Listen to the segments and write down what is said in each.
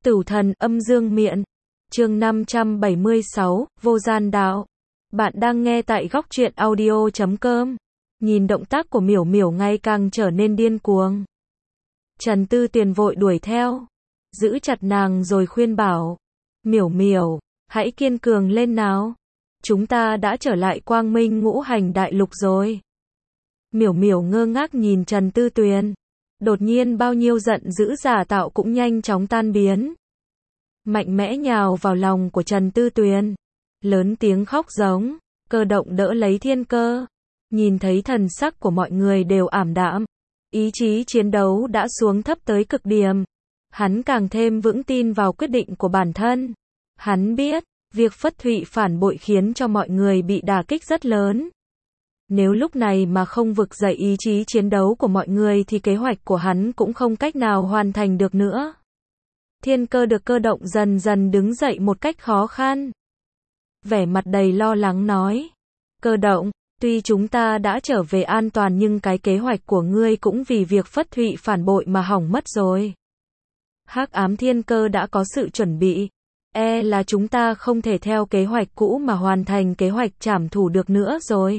Tửu thần âm dương miện. Chương 576, Vô Gian Đạo. Bạn đang nghe tại góc truyện audio.com. Nhìn động tác của Miểu Miểu ngày càng trở nên điên cuồng. Trần Tư Tuyền vội đuổi theo, giữ chặt nàng rồi khuyên bảo. Miểu Miểu, hãy kiên cường lên nào. Chúng ta đã trở lại Quang Minh Ngũ Hành Đại Lục rồi. Miểu Miểu ngơ ngác nhìn Trần Tư Tuyền. Đột nhiên bao nhiêu giận dữ giả tạo cũng nhanh chóng tan biến. Mạnh mẽ nhào vào lòng của Trần Tư Tuyền. Lớn tiếng khóc giống. Cơ động đỡ lấy Thiên Cơ. Nhìn thấy thần sắc của mọi người đều ảm đạm. Ý chí chiến đấu đã xuống thấp tới cực điểm. Hắn càng thêm vững tin vào quyết định của bản thân. Hắn biết, việc Phất Thụy phản bội khiến cho mọi người bị đả kích rất lớn. Nếu lúc này mà không vực dậy ý chí chiến đấu của mọi người thì kế hoạch của hắn cũng không cách nào hoàn thành được nữa. Thiên Cơ được Cơ động dần dần đứng dậy một cách khó khăn. Vẻ mặt đầy lo lắng nói. Cơ động, tuy chúng ta đã trở về an toàn nhưng cái kế hoạch của ngươi cũng vì việc Phất Thụy phản bội mà hỏng mất rồi. Hắc ám Thiên Cơ đã có sự chuẩn bị. Là chúng ta không thể theo kế hoạch cũ mà hoàn thành kế hoạch trảm thủ được nữa rồi.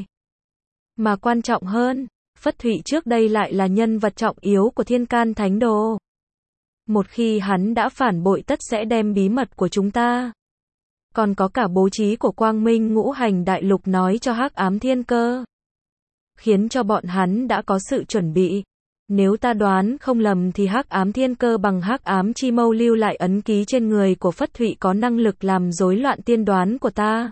Mà quan trọng hơn, Phất Thụy trước đây lại là nhân vật trọng yếu của Thiên Can Thánh Đồ. Một khi hắn đã phản bội tất sẽ đem bí mật của chúng ta. Còn có cả bố trí của Quang Minh Ngũ Hành Đại Lục nói cho Hắc ám Thiên Cơ. Khiến cho bọn hắn đã có sự chuẩn bị. Nếu ta đoán không lầm thì Hắc ám Thiên Cơ bằng Hắc ám chi mâu lưu lại ấn ký trên người của Phất Thụy có năng lực làm rối loạn tiên đoán của ta.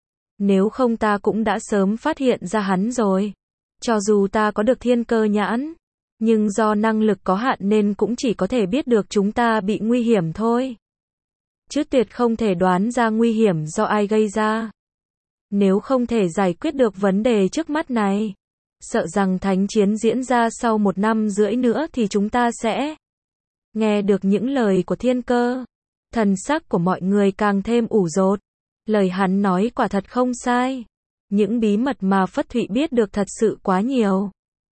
Nếu không ta cũng đã sớm phát hiện ra hắn rồi. Cho dù ta có được Thiên Cơ nhãn, nhưng do năng lực có hạn nên cũng chỉ có thể biết được chúng ta bị nguy hiểm thôi. Chứ tuyệt không thể đoán ra nguy hiểm do ai gây ra. Nếu không thể giải quyết được vấn đề trước mắt này, sợ rằng thánh chiến diễn ra sau 1 năm rưỡi nữa thì chúng ta sẽ nghe được những lời của Thiên Cơ. Thần sắc của mọi người càng thêm ủ rột. Lời hắn nói quả thật không sai. Những bí mật mà Phất Thụy biết được thật sự quá nhiều.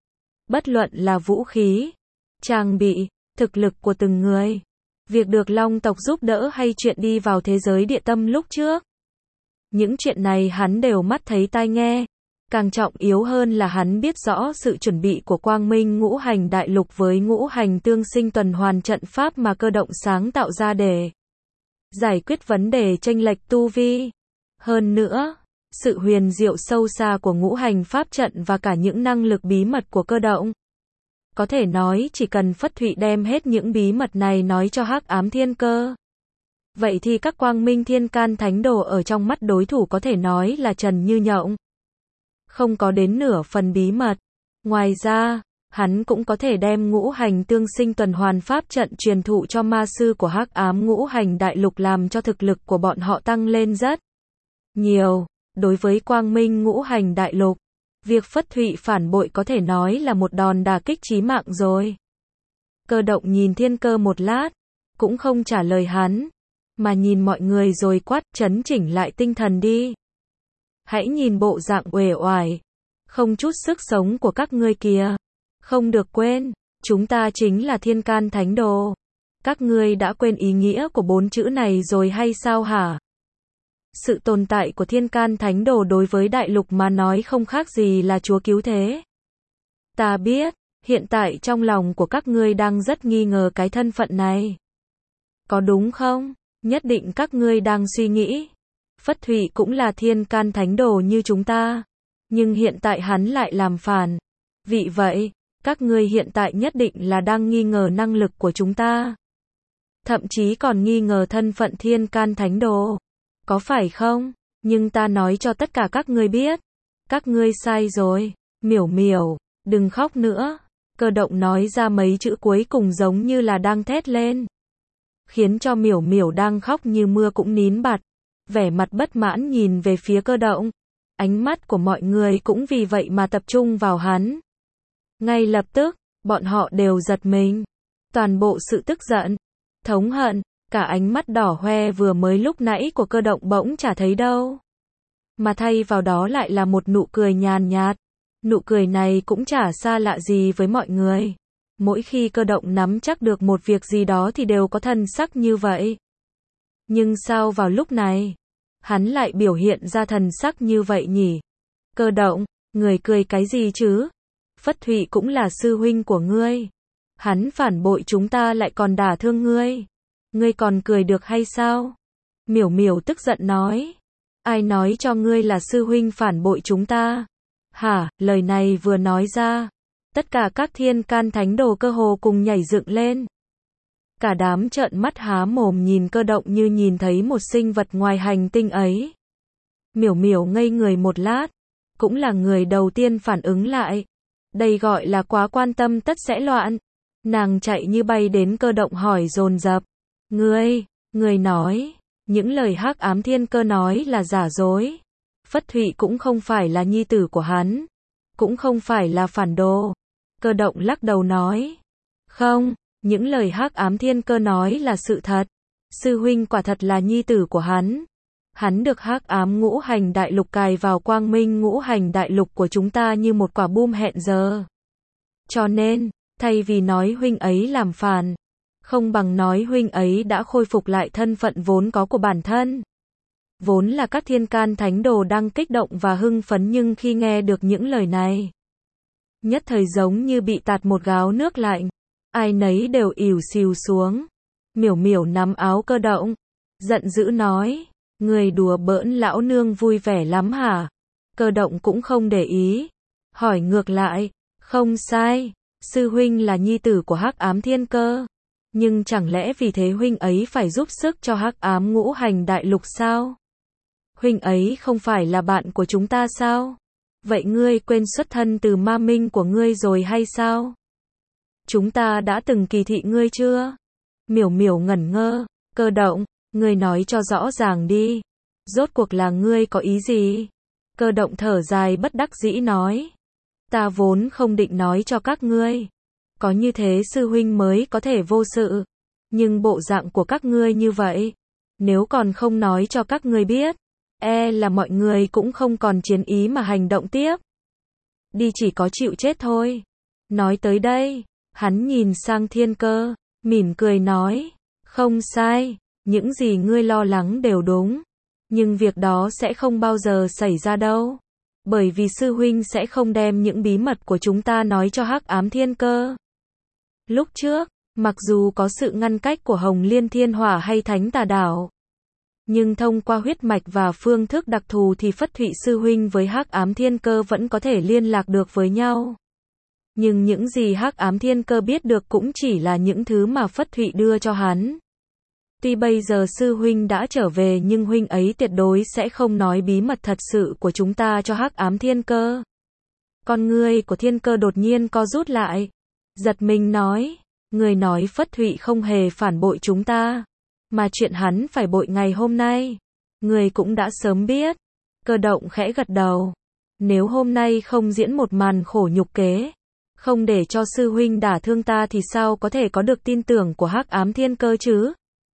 Bất luận là vũ khí, trang bị, thực lực của từng người, việc được Long tộc giúp đỡ hay chuyện đi vào thế giới địa tâm lúc trước. Những chuyện này hắn đều mắt thấy tai nghe. Càng trọng yếu hơn là hắn biết rõ sự chuẩn bị của Quang Minh Ngũ Hành Đại Lục với ngũ hành tương sinh tuần hoàn trận pháp mà Cơ động sáng tạo ra để giải quyết vấn đề chênh lệch tu vi. Hơn nữa, sự huyền diệu sâu xa của ngũ hành pháp trận và cả những năng lực bí mật của Cơ động. Có thể nói chỉ cần Phất Thụy đem hết những bí mật này nói cho Hắc ám Thiên Cơ. Vậy thì các Quang Minh Thiên Can Thánh Đồ ở trong mắt đối thủ có thể nói là trần như nhộng. Không có đến nửa phần bí mật. Ngoài ra, hắn cũng có thể đem ngũ hành tương sinh tuần hoàn pháp trận truyền thụ cho ma sư của Hắc ám Ngũ Hành Đại Lục làm cho thực lực của bọn họ tăng lên rất nhiều. Đối với Quang Minh Ngũ Hành Đại Lục, việc Phất Thụy phản bội có thể nói là một đòn đả kích chí mạng rồi. Cơ động nhìn Thiên Cơ một lát, cũng không trả lời hắn, mà nhìn mọi người rồi quát, trấn chỉnh lại tinh thần đi. Hãy nhìn bộ dạng uể oải, không chút sức sống của các ngươi kìa. Không được quên, chúng ta chính là Thiên Can Thánh Đồ. Các ngươi đã quên ý nghĩa của 4 chữ này rồi hay sao hả? Sự tồn tại của Thiên Can Thánh Đồ đối với đại lục mà nói không khác gì là Chúa cứu thế. Ta biết, hiện tại trong lòng của các ngươi đang rất nghi ngờ cái thân phận này. Có đúng không? Nhất định các ngươi đang suy nghĩ. Phất Thụy cũng là Thiên Can Thánh Đồ như chúng ta. Nhưng hiện tại hắn lại làm phản. Vì vậy, các ngươi hiện tại nhất định là đang nghi ngờ năng lực của chúng ta. Thậm chí còn nghi ngờ thân phận Thiên Can Thánh Đồ. Có phải không? Nhưng ta nói cho tất cả các ngươi biết. Các ngươi sai rồi. Miểu Miểu, đừng khóc nữa. Cơ động nói ra mấy chữ cuối cùng giống như là đang thét lên. Khiến cho Miểu Miểu đang khóc như mưa cũng nín bặt. Vẻ mặt bất mãn nhìn về phía Cơ động. Ánh mắt của mọi người cũng vì vậy mà tập trung vào hắn. Ngay lập tức, bọn họ đều giật mình. Toàn bộ sự tức giận, thống hận, cả ánh mắt đỏ hoe vừa mới lúc nãy của Cơ động bỗng chả thấy đâu. Mà thay vào đó lại là một nụ cười nhàn nhạt. Nụ cười này cũng chả xa lạ gì với mọi người. Mỗi khi Cơ Động nắm chắc được một việc gì đó thì đều có thần sắc như vậy. Nhưng sao vào lúc này, hắn lại biểu hiện ra thần sắc như vậy nhỉ? Cơ Động, người cười cái gì chứ? Phất Thụy cũng là sư huynh của ngươi. Hắn phản bội chúng ta lại còn đả thương ngươi. Ngươi còn cười được hay sao? Miểu Miểu tức giận nói. Ai nói cho ngươi là sư huynh phản bội chúng ta? Hả, lời này vừa nói ra, tất cả các thiên can thánh đồ cơ hồ cùng nhảy dựng lên. Cả đám trợn mắt há mồm nhìn Cơ Động như nhìn thấy một sinh vật ngoài hành tinh ấy. Miểu Miểu ngây người một lát, cũng là người đầu tiên phản ứng lại. Đây gọi là quá quan tâm tất sẽ loạn. Nàng chạy như bay đến Cơ Động hỏi dồn dập. Ngươi nói, những lời Hắc Ám Thiên Cơ nói là giả dối. Phất Thụy cũng không phải là nhi tử của hắn, cũng không phải là phản đồ. Cơ Động lắc đầu nói. Không, những lời Hắc Ám Thiên Cơ nói là sự thật. Sư huynh quả thật là nhi tử của hắn. Hắn được Hắc Ám Ngũ Hành Đại Lục cài vào Quang Minh Ngũ Hành Đại Lục của chúng ta như một quả bom hẹn giờ. Cho nên, thay vì nói huynh ấy làm phản, không bằng nói huynh ấy đã khôi phục lại thân phận vốn có của bản thân. Vốn là các thiên can thánh đồ đang kích động và hưng phấn, nhưng khi nghe được những lời này, nhất thời giống như bị tạt một gáo nước lạnh. Ai nấy đều ỉu xìu xuống. Miểu Miểu nắm áo Cơ Động, giận dữ nói. Người đùa bỡn lão nương vui vẻ lắm hả? Cơ Động cũng không để ý. Hỏi ngược lại. Không sai, sư huynh là nhi tử của Hắc Ám Thiên Cơ. Nhưng chẳng lẽ vì thế huynh ấy phải giúp sức cho Hắc Ám Ngũ Hành Đại Lục sao? Huynh ấy không phải là bạn của chúng ta sao? Vậy ngươi quên xuất thân từ ma minh của ngươi rồi hay sao? Chúng ta đã từng kỳ thị ngươi chưa? Miểu Miểu ngẩn ngơ. Cơ Động, ngươi nói cho rõ ràng đi. Rốt cuộc là ngươi có ý gì? Cơ Động thở dài bất đắc dĩ nói. Ta vốn không định nói cho các ngươi. Có như thế sư huynh mới có thể vô sự. Nhưng bộ dạng của các ngươi như vậy, nếu còn không nói cho các ngươi biết, là mọi người cũng không còn chiến ý mà hành động tiếp. Đi chỉ có chịu chết thôi. Nói tới đây, hắn nhìn sang Thiên Cơ, mỉm cười nói. Không sai, những gì ngươi lo lắng đều đúng. Nhưng việc đó sẽ không bao giờ xảy ra đâu. Bởi vì sư huynh sẽ không đem những bí mật của chúng ta nói cho Hắc Ám Thiên Cơ. Lúc trước, mặc dù có sự ngăn cách của Hồng Liên Thiên Hỏa hay Thánh Tà Đảo, nhưng thông qua huyết mạch và phương thức đặc thù thì Phất Thụy sư huynh với Hắc Ám Thiên Cơ vẫn có thể liên lạc được với nhau. Nhưng những gì Hắc Ám Thiên Cơ biết được cũng chỉ là những thứ mà Phất Thụy đưa cho hắn. Tuy bây giờ sư huynh đã trở về nhưng huynh ấy tuyệt đối sẽ không nói bí mật thật sự của chúng ta cho Hắc Ám Thiên Cơ. Con ngươi của Thiên Cơ đột nhiên co rút lại, giật mình nói, người nói Phất Thụy không hề phản bội chúng ta, mà chuyện hắn phải bội ngày hôm nay, người cũng đã sớm biết. Cơ Động khẽ gật đầu. Nếu hôm nay không diễn một màn khổ nhục kế, không để cho sư huynh đả thương ta thì sao có thể có được tin tưởng của Hắc Ám Thiên Cơ chứ?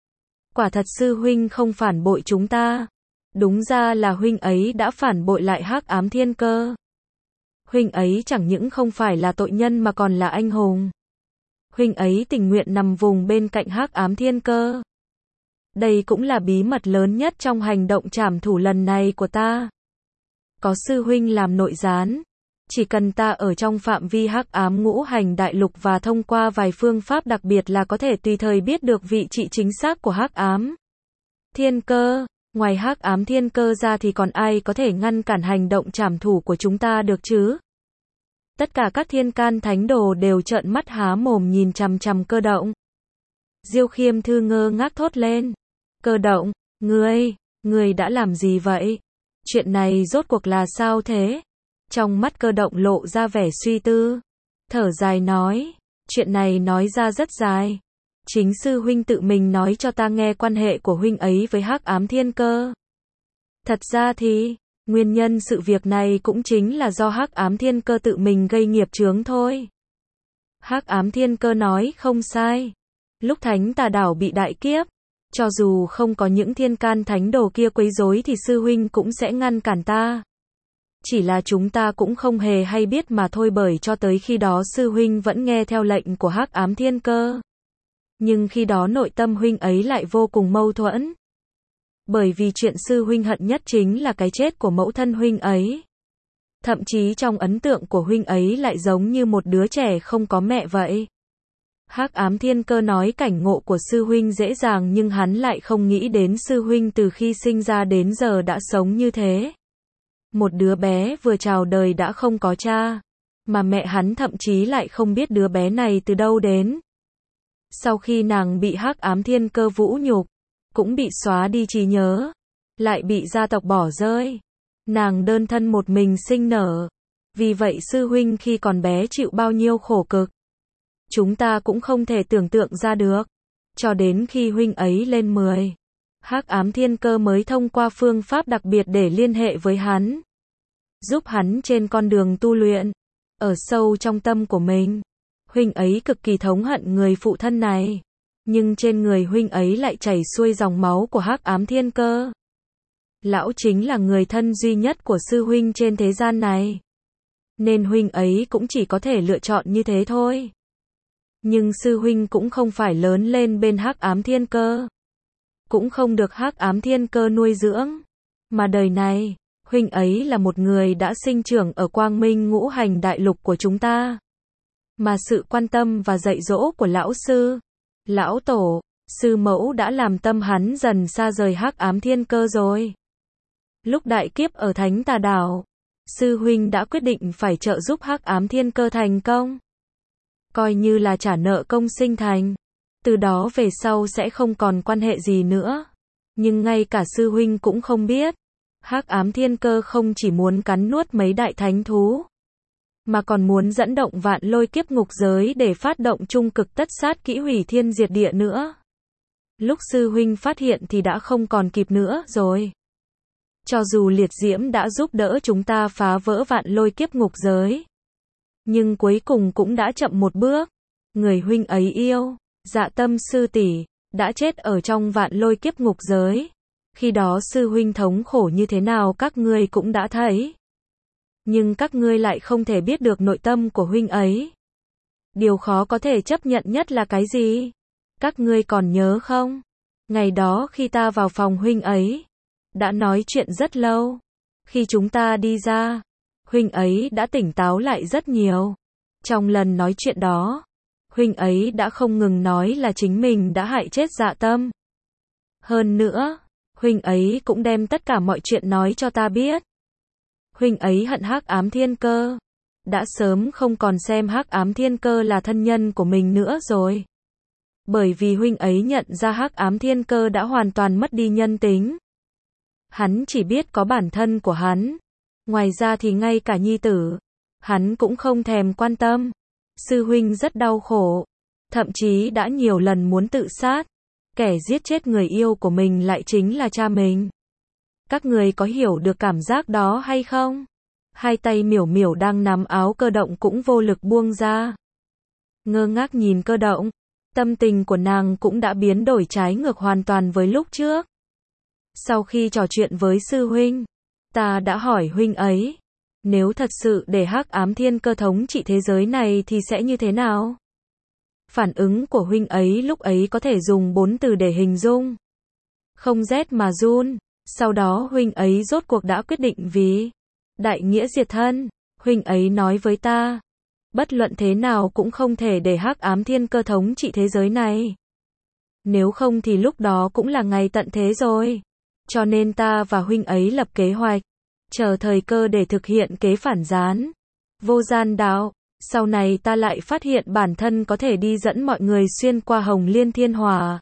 Quả thật sư huynh không phản bội chúng ta. Đúng ra là huynh ấy đã phản bội lại Hắc Ám Thiên Cơ. Huynh ấy chẳng những không phải là tội nhân mà còn là anh hùng. Huynh ấy tình nguyện nằm vùng bên cạnh Hắc Ám Thiên Cơ. Đây cũng là bí mật lớn nhất trong hành động trảm thủ lần này của ta. Có sư huynh làm nội gián, chỉ cần ta ở trong phạm vi Hắc Ám Ngũ Hành Đại Lục và thông qua vài phương pháp đặc biệt là có thể tùy thời biết được vị trí chính xác của Hắc Ám Thiên Cơ. Ngoài Hắc Ám Thiên Cơ ra thì còn ai có thể ngăn cản hành động trảm thủ của chúng ta được chứ? Tất cả các thiên can thánh đồ đều trợn mắt há mồm nhìn chằm chằm Cơ Động. Diêu Khiêm Thư ngơ ngác thốt lên. Cơ Động, ngươi đã làm gì vậy? Chuyện này rốt cuộc là sao thế? Trong mắt Cơ Động lộ ra vẻ suy tư. Thở dài nói, chuyện này nói ra rất dài. Chính sư huynh tự mình nói cho ta nghe quan hệ của huynh ấy với Hắc Ám Thiên Cơ. Thật ra thì, nguyên nhân sự việc này cũng chính là do Hắc Ám Thiên Cơ tự mình gây nghiệp chướng thôi. Hắc Ám Thiên Cơ nói không sai. Lúc Thánh Tà Đảo bị đại kiếp, cho dù không có những thiên can thánh đồ kia quấy rối thì sư huynh cũng sẽ ngăn cản ta. Chỉ là chúng ta cũng không hề hay biết mà thôi, bởi cho tới khi đó sư huynh vẫn nghe theo lệnh của Hắc Ám Thiên Cơ. Nhưng khi đó nội tâm huynh ấy lại vô cùng mâu thuẫn. Bởi vì chuyện sư huynh hận nhất chính là cái chết của mẫu thân huynh ấy. Thậm chí trong ấn tượng của huynh ấy lại giống như một đứa trẻ không có mẹ vậy. Hắc Ám Thiên Cơ nói cảnh ngộ của sư huynh dễ dàng, nhưng hắn lại không nghĩ đến sư huynh từ khi sinh ra đến giờ đã sống như thế. Một đứa bé vừa chào đời đã không có cha, mà mẹ hắn thậm chí lại không biết đứa bé này từ đâu đến. Sau khi nàng bị Hắc Ám Thiên Cơ vũ nhục, cũng bị xóa đi trí nhớ, lại bị gia tộc bỏ rơi. Nàng đơn thân một mình sinh nở. Vì vậy sư huynh khi còn bé chịu bao nhiêu khổ cực, chúng ta cũng không thể tưởng tượng ra được. Cho đến khi huynh ấy lên 10, Hắc Ám Thiên Cơ mới thông qua phương pháp đặc biệt để liên hệ với hắn, giúp hắn trên con đường tu luyện. Ở sâu trong tâm của mình, huynh ấy cực kỳ thống hận người phụ thân này, nhưng trên người huynh ấy lại chảy xuôi dòng máu của Hắc Ám Thiên Cơ. Lão chính là người thân duy nhất của sư huynh trên thế gian này, nên huynh ấy cũng chỉ có thể lựa chọn như thế thôi. Nhưng sư huynh cũng không phải lớn lên bên Hắc Ám Thiên Cơ, cũng không được Hắc Ám Thiên Cơ nuôi dưỡng, mà đời này, huynh ấy là một người đã sinh trưởng ở Quang Minh Ngũ Hành Đại Lục của chúng ta. Mà sự quan tâm và dạy dỗ của lão sư, lão tổ, sư mẫu đã làm tâm hắn dần xa rời Hắc Ám Thiên Cơ rồi. Lúc đại kiếp ở Thánh Tà Đảo, sư huynh đã quyết định phải trợ giúp Hắc Ám Thiên Cơ thành công, coi như là trả nợ công sinh thành. Từ đó về sau sẽ không còn quan hệ gì nữa. Nhưng ngay cả sư huynh cũng không biết, Hắc Ám Thiên Cơ không chỉ muốn cắn nuốt mấy đại thánh thú, mà còn muốn dẫn động vạn lôi kiếp ngục giới để phát động trung cực tất sát kỹ hủy thiên diệt địa nữa. Lúc sư huynh phát hiện thì đã không còn kịp nữa rồi. Cho dù liệt diễm đã giúp đỡ chúng ta phá vỡ vạn lôi kiếp ngục giới, nhưng cuối cùng cũng đã chậm một bước. Người huynh ấy yêu, Dạ Tâm sư tỷ, đã chết ở trong vạn lôi kiếp ngục giới. Khi đó sư huynh thống khổ như thế nào các ngươi cũng đã thấy. Nhưng các ngươi lại không thể biết được nội tâm của huynh ấy. Điều khó có thể chấp nhận nhất là cái gì? Các ngươi còn nhớ không? Ngày đó khi ta vào phòng huynh ấy, đã nói chuyện rất lâu. Khi chúng ta đi ra, huynh ấy đã tỉnh táo lại rất nhiều. Trong lần nói chuyện đó, huynh ấy đã không ngừng nói là chính mình đã hại chết Dạ Tâm. Hơn nữa, huynh ấy cũng đem tất cả mọi chuyện nói cho ta biết. Huynh ấy hận Hắc Ám Thiên Cơ, đã sớm không còn xem Hắc Ám Thiên Cơ là thân nhân của mình nữa rồi. Bởi vì huynh ấy nhận ra Hắc Ám Thiên Cơ đã hoàn toàn mất đi nhân tính. Hắn chỉ biết có bản thân của hắn, ngoài ra thì ngay cả nhi tử, hắn cũng không thèm quan tâm. Sư huynh rất đau khổ, thậm chí đã nhiều lần muốn tự sát. Kẻ giết chết người yêu của mình lại chính là cha mình. Các người có hiểu được cảm giác đó hay không? Hai tay Miểu Miểu đang nắm áo Cơ Động cũng vô lực buông ra. Ngơ ngác nhìn Cơ Động, tâm tình của nàng cũng đã biến đổi trái ngược hoàn toàn với lúc trước. Sau khi trò chuyện với sư huynh, ta đã hỏi huynh ấy, nếu thật sự để Hắc Ám Thiên Cơ thống trị thế giới này thì sẽ như thế nào? Phản ứng của huynh ấy lúc ấy có thể dùng 4 từ để hình dung. Không rét mà run. Sau đó huynh ấy rốt cuộc đã quyết định vì đại nghĩa diệt thân. Huynh ấy nói với ta, bất luận thế nào cũng không thể để Hắc Ám Thiên Cơ thống trị thế giới này. Nếu không thì lúc đó cũng là ngày tận thế rồi. Cho nên ta và huynh ấy lập kế hoạch, chờ thời cơ để thực hiện kế phản gián, vô gian đạo. Sau này ta lại phát hiện bản thân có thể đi dẫn mọi người xuyên qua Hồng Liên Thiên Hỏa.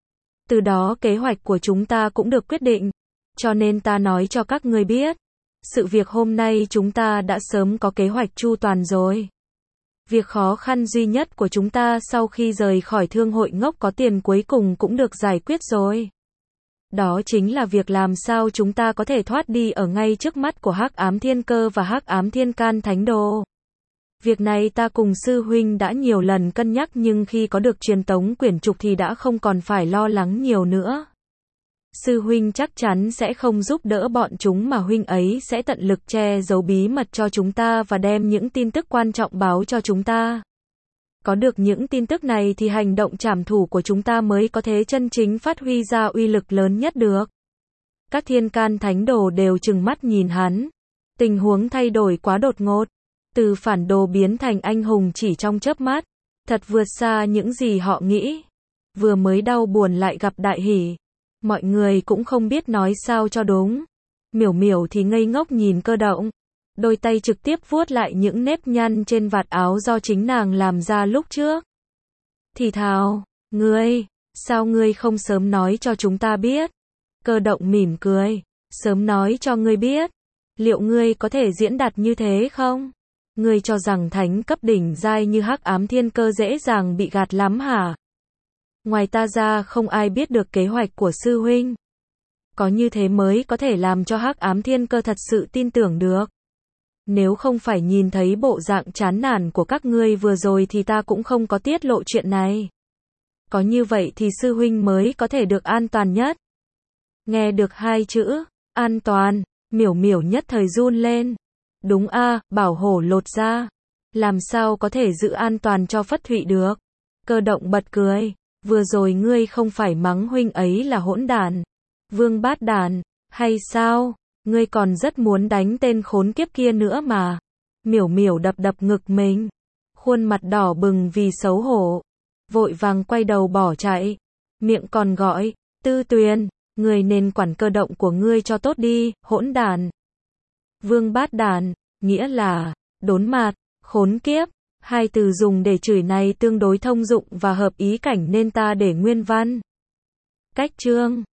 Từ đó kế hoạch của chúng ta cũng được quyết định. Cho nên ta nói cho các ngươi biết, sự việc hôm nay chúng ta đã sớm có kế hoạch chu toàn rồi. Việc khó khăn duy nhất của chúng ta sau khi rời khỏi thương hội ngốc có tiền cuối cùng cũng được giải quyết rồi. Đó chính là việc làm sao chúng ta có thể thoát đi ở ngay trước mắt của Hắc Ám Thiên Cơ và Hắc Ám Thiên Can Thánh Đồ. Việc này ta cùng sư huynh đã nhiều lần cân nhắc, nhưng khi có được truyền tống quyển trục thì đã không còn phải lo lắng nhiều nữa. Sư huynh chắc chắn sẽ không giúp đỡ bọn chúng mà huynh ấy sẽ tận lực che giấu bí mật cho chúng ta và đem những tin tức quan trọng báo cho chúng ta. Có được những tin tức này thì hành động trảm thủ của chúng ta mới có thể chân chính phát huy ra uy lực lớn nhất được. Các thiên can thánh đồ đều trừng mắt nhìn hắn. Tình huống thay đổi quá đột ngột. Từ phản đồ biến thành anh hùng chỉ trong chớp mắt. Thật vượt xa những gì họ nghĩ. Vừa mới đau buồn lại gặp đại hỷ. Mọi người cũng không biết nói sao cho đúng. Miểu Miểu thì ngây ngốc nhìn Cơ Động. Đôi tay trực tiếp vuốt lại những nếp nhăn trên vạt áo do chính nàng làm ra lúc trước. Thì thào, sao ngươi không sớm nói cho chúng ta biết? Cơ Động mỉm cười, sớm nói cho ngươi biết. Liệu ngươi có thể diễn đạt như thế không? Ngươi cho rằng thánh cấp đỉnh giai như Hắc Ám Thiên Cơ dễ dàng bị gạt lắm hả? Ngoài ta ra không ai biết được kế hoạch của sư huynh. Có như thế mới có thể làm cho Hắc Ám Thiên Cơ thật sự tin tưởng được. Nếu không phải nhìn thấy bộ dạng chán nản của các ngươi vừa rồi thì ta cũng không có tiết lộ chuyện này. Có như vậy thì sư huynh mới có thể được an toàn nhất. Nghe được hai chữ, an toàn, Miểu Miểu nhất thời run lên. Đúng a, bảo hổ lột ra. Làm sao có thể giữ an toàn cho Phất Thụy được? Cơ Động bật cười. Vừa rồi ngươi không phải mắng huynh ấy là hỗn đản, vương bát đản, hay sao? Ngươi còn rất muốn đánh tên khốn kiếp kia nữa mà. Miểu Miểu đập đập ngực mình. Khuôn mặt đỏ bừng vì xấu hổ. Vội vàng quay đầu bỏ chạy. Miệng còn gọi, Tư Tuyền, ngươi nên quản Cơ Động của ngươi cho tốt đi, hỗn đản. Vương bát đản, nghĩa là, đốn mạt, khốn kiếp. Hai từ dùng để chửi này tương đối thông dụng và hợp ý cảnh nên ta để nguyên văn. Cách chương